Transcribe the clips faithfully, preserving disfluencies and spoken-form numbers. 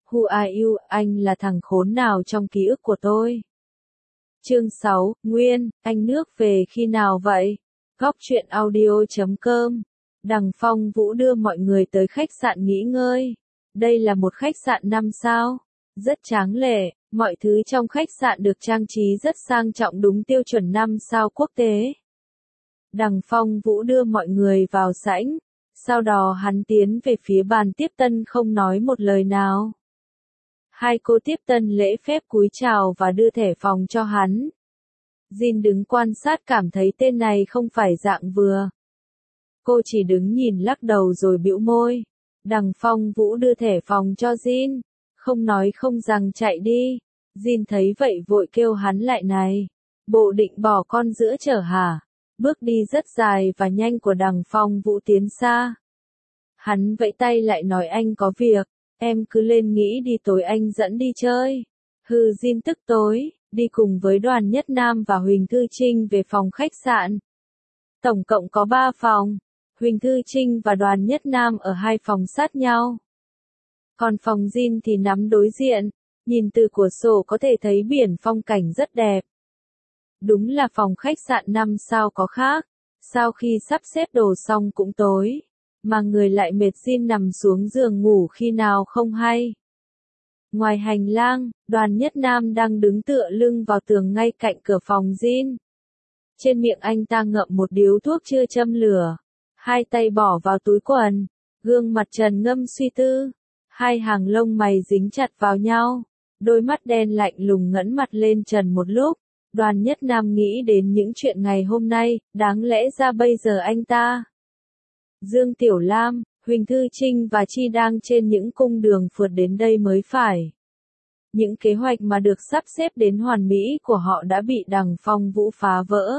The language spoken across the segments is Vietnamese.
Who are you, anh là thằng khốn nào trong ký ức của tôi? Chương sáu, Nguyên, anh nước về khi nào vậy? Góc truyện audio chấm com. Đằng Phong Vũ đưa mọi người tới khách sạn nghỉ ngơi. Đây là một khách sạn năm sao. Rất tráng lệ, mọi thứ trong khách sạn được trang trí rất sang trọng đúng tiêu chuẩn năm sao quốc tế. Đằng Phong Vũ đưa mọi người vào sảnh, sau đó hắn tiến về phía bàn tiếp tân không nói một lời nào. Hai cô tiếp tân lễ phép cúi chào và đưa thẻ phòng cho hắn. Jin đứng quan sát cảm thấy tên này không phải dạng vừa. Cô chỉ đứng nhìn lắc đầu rồi bĩu môi. Đằng Phong Vũ đưa thẻ phòng cho Jin, không nói không rằng chạy đi. Jin thấy vậy vội kêu hắn lại này. Bộ định bỏ con giữa chở hả? Bước đi rất dài và nhanh của đằng Phong Vũ tiến xa. Hắn vẫy tay lại nói anh có việc, em cứ lên nghĩ đi tối anh dẫn đi chơi. Hừ Jin tức tối, đi cùng với Đoàn Nhất Nam và Huỳnh Thư Trinh về phòng khách sạn. Tổng cộng có ba phòng, Huỳnh Thư Trinh và Đoàn Nhất Nam ở hai phòng sát nhau. Còn phòng Jin thì nằm đối diện, nhìn từ cửa sổ có thể thấy biển phong cảnh rất đẹp. Đúng là phòng khách sạn năm sao có khác, sau khi sắp xếp đồ xong cũng tối, mà người lại mệt Jin nằm xuống giường ngủ khi nào không hay. Ngoài hành lang, Đoàn Nhất Nam đang đứng tựa lưng vào tường ngay cạnh cửa phòng Jin. Trên miệng anh ta ngậm một điếu thuốc chưa châm lửa, hai tay bỏ vào túi quần, gương mặt trần ngâm suy tư, hai hàng lông mày dính chặt vào nhau, đôi mắt đen lạnh lùng ngẩng mặt lên trần một lúc. Đoàn Nhất Nam nghĩ đến những chuyện ngày hôm nay, đáng lẽ ra bây giờ anh ta. Dương Tiểu Lam, Huỳnh Thư Trinh và Chi đang trên những cung đường phượt đến đây mới phải. Những kế hoạch mà được sắp xếp đến hoàn mỹ của họ đã bị đằng Phong Vũ phá vỡ.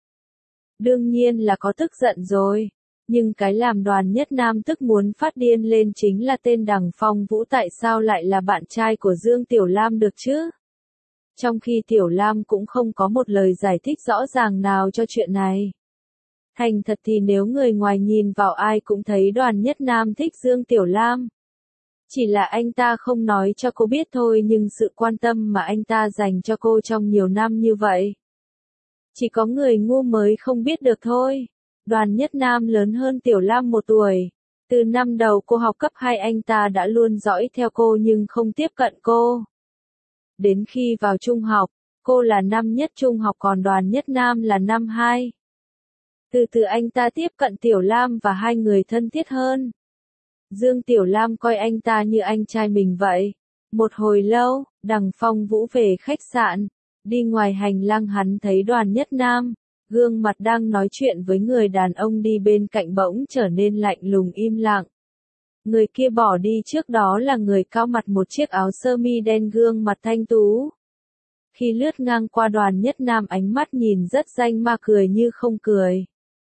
Đương nhiên là có tức giận rồi, nhưng cái làm Đoàn Nhất Nam tức muốn phát điên lên chính là tên đằng Phong Vũ tại sao lại là bạn trai của Dương Tiểu Lam được chứ? Trong khi Tiểu Lam cũng không có một lời giải thích rõ ràng nào cho chuyện này. Thành thật thì nếu người ngoài nhìn vào ai cũng thấy Đoàn Nhất Nam thích Dương Tiểu Lam. Chỉ là anh ta không nói cho cô biết thôi, nhưng sự quan tâm mà anh ta dành cho cô trong nhiều năm như vậy. Chỉ có người ngu mới không biết được thôi. Đoàn Nhất Nam lớn hơn Tiểu Lam một tuổi. Từ năm đầu cô học cấp hai anh ta đã luôn dõi theo cô nhưng không tiếp cận cô. Đến khi vào trung học, cô là năm nhất trung học còn Đoàn Nhất Nam là năm hai. Từ từ anh ta tiếp cận Tiểu Lam và hai người thân thiết hơn. Dương Tiểu Lam coi anh ta như anh trai mình vậy. Một hồi lâu, đằng Phong Vũ về khách sạn, đi ngoài hành lang hắn thấy Đoàn Nhất Nam, gương mặt đang nói chuyện với người đàn ông đi bên cạnh bỗng trở nên lạnh lùng im lặng. Người kia bỏ đi trước đó là người cao mặt một chiếc áo sơ mi đen gương mặt thanh tú. Khi lướt ngang qua Đoàn Nhất Nam ánh mắt nhìn rất danh mà cười như không cười.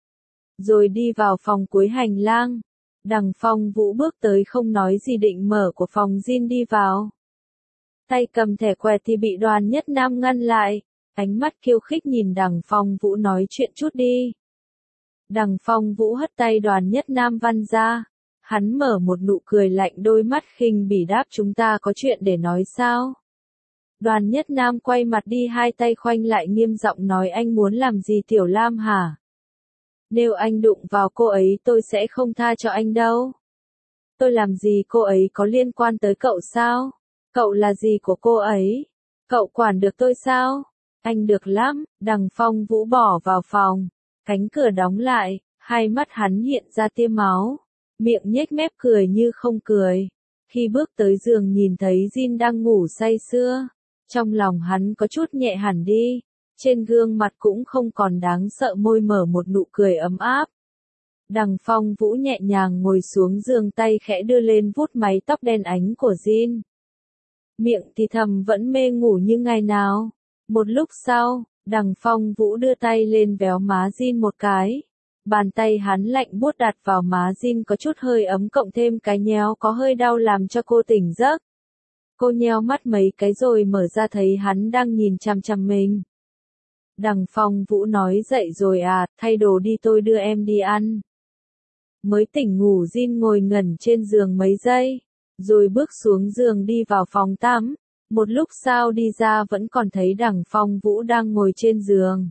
Rồi đi vào phòng cuối hành lang. Đằng Phong Vũ bước tới không nói gì định mở của phòng Jin đi vào. Tay cầm thẻ quẹt thì bị Đoàn Nhất Nam ngăn lại. Ánh mắt khiêu khích nhìn đằng Phong Vũ nói chuyện chút đi. Đằng Phong Vũ hất tay Đoàn Nhất Nam văng ra. Hắn mở một nụ cười lạnh đôi mắt khinh bỉ đáp chúng ta có chuyện để nói sao? Đoàn Nhất Nam quay mặt đi hai tay khoanh lại nghiêm giọng nói anh muốn làm gì Tiểu Lam hả? Nếu anh đụng vào cô ấy tôi sẽ không tha cho anh đâu. Tôi làm gì cô ấy có liên quan tới cậu sao? Cậu là gì của cô ấy? Cậu quản được tôi sao? Anh được lắm, đằng Phong Vũ bỏ vào phòng. Cánh cửa đóng lại, hai mắt hắn hiện ra tia máu. Miệng nhếch mép cười như không cười. Khi bước tới giường nhìn thấy Jin đang ngủ say sưa. Trong lòng hắn có chút nhẹ hẳn đi. Trên gương mặt cũng không còn đáng sợ môi mở một nụ cười ấm áp. Đằng Phong Vũ nhẹ nhàng ngồi xuống giường tay khẽ đưa lên vuốt mái tóc đen ánh của Jin. Miệng thì thầm vẫn mê ngủ như ngày nào. Một lúc sau, đằng Phong Vũ đưa tay lên véo má Jin một cái. Bàn tay hắn lạnh buốt đặt vào má Jin có chút hơi ấm cộng thêm cái nhéo có hơi đau làm cho cô tỉnh giấc. Cô nheo mắt mấy cái rồi mở ra thấy hắn đang nhìn chằm chằm mình. Đằng Phong Vũ nói dậy rồi à, thay đồ đi tôi đưa em đi ăn. Mới tỉnh ngủ Jin ngồi ngẩn trên giường mấy giây, rồi bước xuống giường đi vào phòng tắm. Một lúc sau đi ra vẫn còn thấy Đằng Phong Vũ đang ngồi trên giường.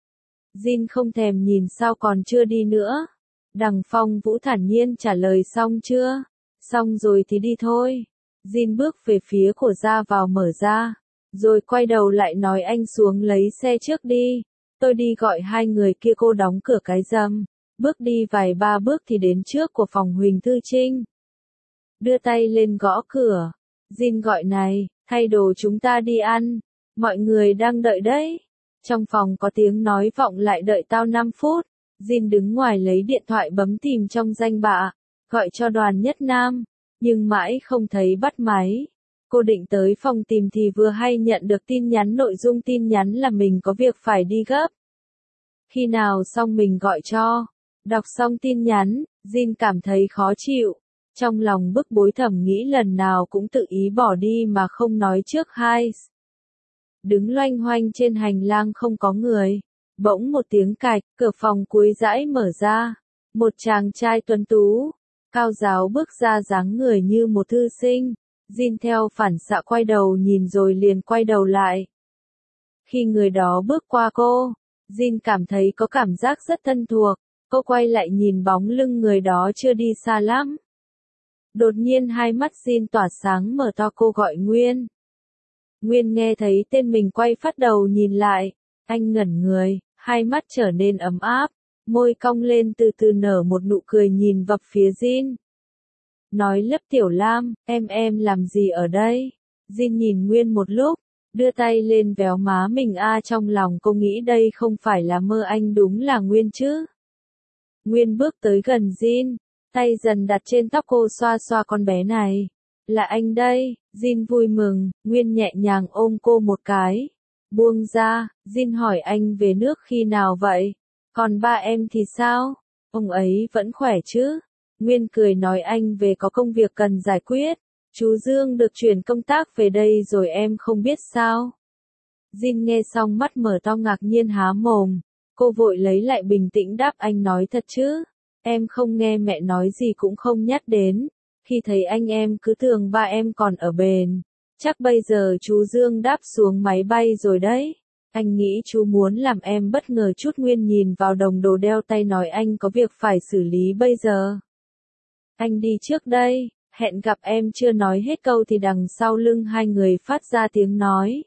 Jin không thèm nhìn sao còn chưa đi nữa. Đằng Phong Vũ thản nhiên trả lời xong chưa? Xong rồi thì đi thôi. Jin bước về phía của ra vào mở ra. Rồi quay đầu lại nói anh xuống lấy xe trước đi. Tôi đi gọi hai người kia. Cô đóng cửa cái rầm. Bước đi vài ba bước thì đến trước của phòng Huỳnh Thư Trinh. Đưa tay lên gõ cửa. Jin gọi này, thay đồ chúng ta đi ăn. Mọi người đang đợi đấy. Trong phòng có tiếng nói vọng lại đợi tao năm phút. Jin đứng ngoài lấy điện thoại bấm tìm trong danh bạ. Gọi cho Đoàn Nhất Nam. Nhưng mãi không thấy bắt máy. Cô định tới phòng tìm thì vừa hay nhận được tin nhắn. Nội dung tin nhắn là mình có việc phải đi gấp. Khi nào xong mình gọi cho. Đọc xong tin nhắn, Jin cảm thấy khó chịu. Trong lòng bức bối thầm nghĩ lần nào cũng tự ý bỏ đi mà không nói trước hai. Đứng loanh hoanh trên hành lang không có người. Bỗng một tiếng cạch, cửa phòng cuối dãy mở ra. Một chàng trai tuấn tú, cao ráo bước ra dáng người như một thư sinh. Jin theo phản xạ quay đầu nhìn rồi liền quay đầu lại. Khi người đó bước qua cô, Jin cảm thấy có cảm giác rất thân thuộc. Cô quay lại nhìn bóng lưng người đó chưa đi xa lắm. Đột nhiên hai mắt Jin tỏa sáng mở to. Cô gọi Nguyên. Nguyên nghe thấy tên mình quay phát đầu nhìn lại. Anh ngẩn người, hai mắt trở nên ấm áp. Môi cong lên từ từ nở một nụ cười nhìn vập phía Jin. Nói lấp Tiểu Lam, em em làm gì ở đây? Jin nhìn Nguyên một lúc, đưa tay lên véo má mình. A trong lòng cô nghĩ đây không phải là mơ, anh đúng là Nguyên chứ. Nguyên bước tới gần Jin, tay dần đặt trên tóc cô xoa xoa con bé này. Là anh đây. Jin vui mừng, Nguyên nhẹ nhàng ôm cô một cái. Buông ra, Jin hỏi anh về nước khi nào vậy? Còn ba em thì sao? Ông ấy vẫn khỏe chứ? Nguyên cười nói anh về có công việc cần giải quyết. Chú Dương được chuyển công tác về đây rồi em không biết sao? Jin nghe xong mắt mở to ngạc nhiên há mồm. Cô vội lấy lại bình tĩnh đáp anh nói thật chứ? Em không nghe mẹ nói gì cũng không nhắc đến. Khi thấy anh em cứ tưởng ba em còn ở bền. Chắc bây giờ chú Dương đáp xuống máy bay rồi đấy. Anh nghĩ chú muốn làm em bất ngờ chút. Nguyên nhìn vào đồng đồ đeo tay nói anh có việc phải xử lý bây giờ. Anh đi trước đây, hẹn gặp. Em chưa nói hết câu thì đằng sau lưng hai người phát ra tiếng nói.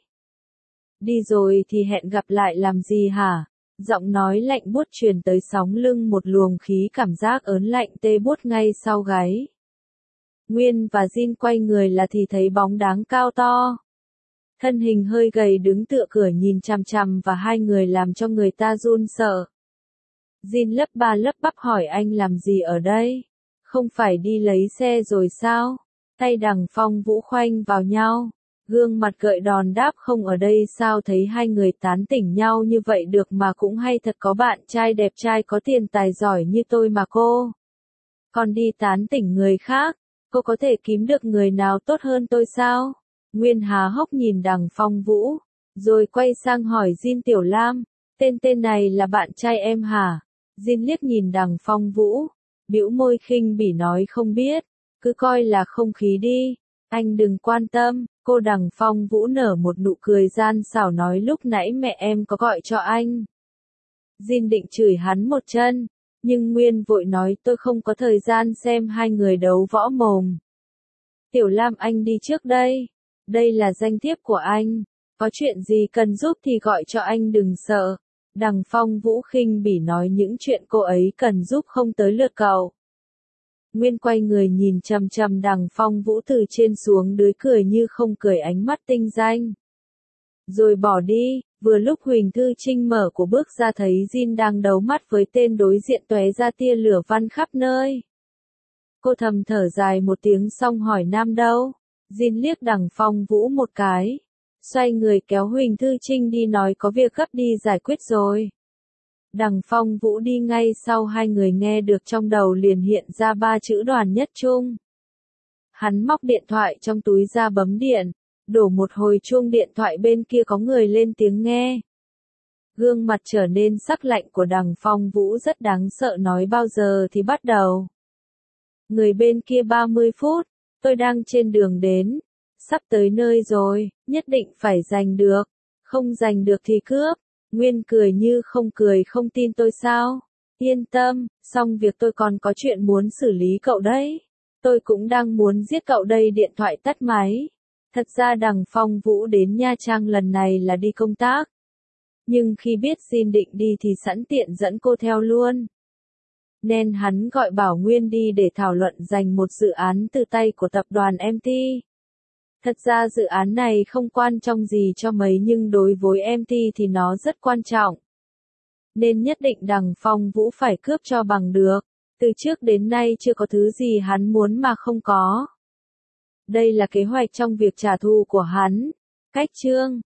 Đi rồi thì hẹn gặp lại làm gì hả? Giọng nói lạnh buốt truyền tới sóng lưng, một luồng khí cảm giác ớn lạnh tê buốt ngay sau gáy. Nguyên và Jin quay người là thì thấy bóng dáng cao to. Thân hình hơi gầy đứng tựa cửa nhìn chằm chằm và hai người làm cho người ta run sợ. Jin lấp ba lấp bắp hỏi anh làm gì ở đây? Không phải đi lấy xe rồi sao? Tay Đằng Phong Vũ khoanh vào nhau. Gương mặt gợi đòn đáp không ở đây sao? Thấy hai người tán tỉnh nhau như vậy được mà cũng hay thật, có bạn trai đẹp trai có tiền tài giỏi như tôi mà cô. Còn đi tán tỉnh người khác, cô có thể kiếm được người nào tốt hơn tôi sao? Nguyên há hốc nhìn Đằng Phong Vũ, rồi quay sang hỏi Jin Tiểu Lam, tên tên này là bạn trai em hả? Jin liếc nhìn Đằng Phong Vũ, bĩu môi khinh bỉ nói không biết, cứ coi là không khí đi, anh đừng quan tâm. Cô Đằng Phong Vũ nở một nụ cười gian xảo nói lúc nãy mẹ em có gọi cho anh. Jin định chửi hắn một chân, nhưng Nguyên vội nói tôi không có thời gian xem hai người đấu võ mồm. Tiểu Lam anh đi trước đây, đây là danh thiếp của anh, có chuyện gì cần giúp thì gọi cho anh đừng sợ. Đằng Phong Vũ khinh bỉ nói những chuyện cô ấy cần giúp không tới lượt cậu. Nguyên quay người nhìn chằm chằm Đằng Phong Vũ từ trên xuống dưới cười như không cười ánh mắt tinh danh. Rồi bỏ đi, vừa lúc Huỳnh Thư Trinh mở của bước ra thấy Jin đang đấu mắt với tên đối diện tóe ra tia lửa văng khắp nơi. Cô thầm thở dài một tiếng xong hỏi Nam đâu? Jin liếc Đằng Phong Vũ một cái. Xoay người kéo Huỳnh Thư Trinh đi nói có việc gấp đi giải quyết rồi. Đằng Phong Vũ đi ngay sau hai người nghe được trong đầu liền hiện ra ba chữ Đoàn Nhất Trung. Hắn móc điện thoại trong túi ra bấm điện, đổ một hồi chuông điện thoại bên kia có người lên tiếng nghe. Gương mặt trở nên sắc lạnh của Đằng Phong Vũ rất đáng sợ nói bao giờ thì bắt đầu. Người bên kia ba mươi phút, tôi đang trên đường đến. Sắp tới nơi rồi, nhất định phải giành được. Không giành được thì cướp. Nguyên cười như không cười, không tin tôi sao? Yên tâm, xong việc tôi còn có chuyện muốn xử lý cậu đấy. Tôi cũng đang muốn giết cậu đây. Điện thoại tắt máy. Thật ra Đằng Phong Vũ đến Nha Trang lần này là đi công tác. Nhưng khi biết Jin định đi thì sẵn tiện dẫn cô theo luôn. Nên hắn gọi Bảo Nguyên đi để thảo luận giành một dự án từ tay của tập đoàn em tê. Thật ra dự án này không quan trọng gì cho mấy nhưng đối với em tê thì nó rất quan trọng. Nên nhất định Đằng Phong Vũ phải cướp cho bằng được. Từ trước đến nay chưa có thứ gì hắn muốn mà không có. Đây là kế hoạch trong việc trả thù của hắn. Cách chương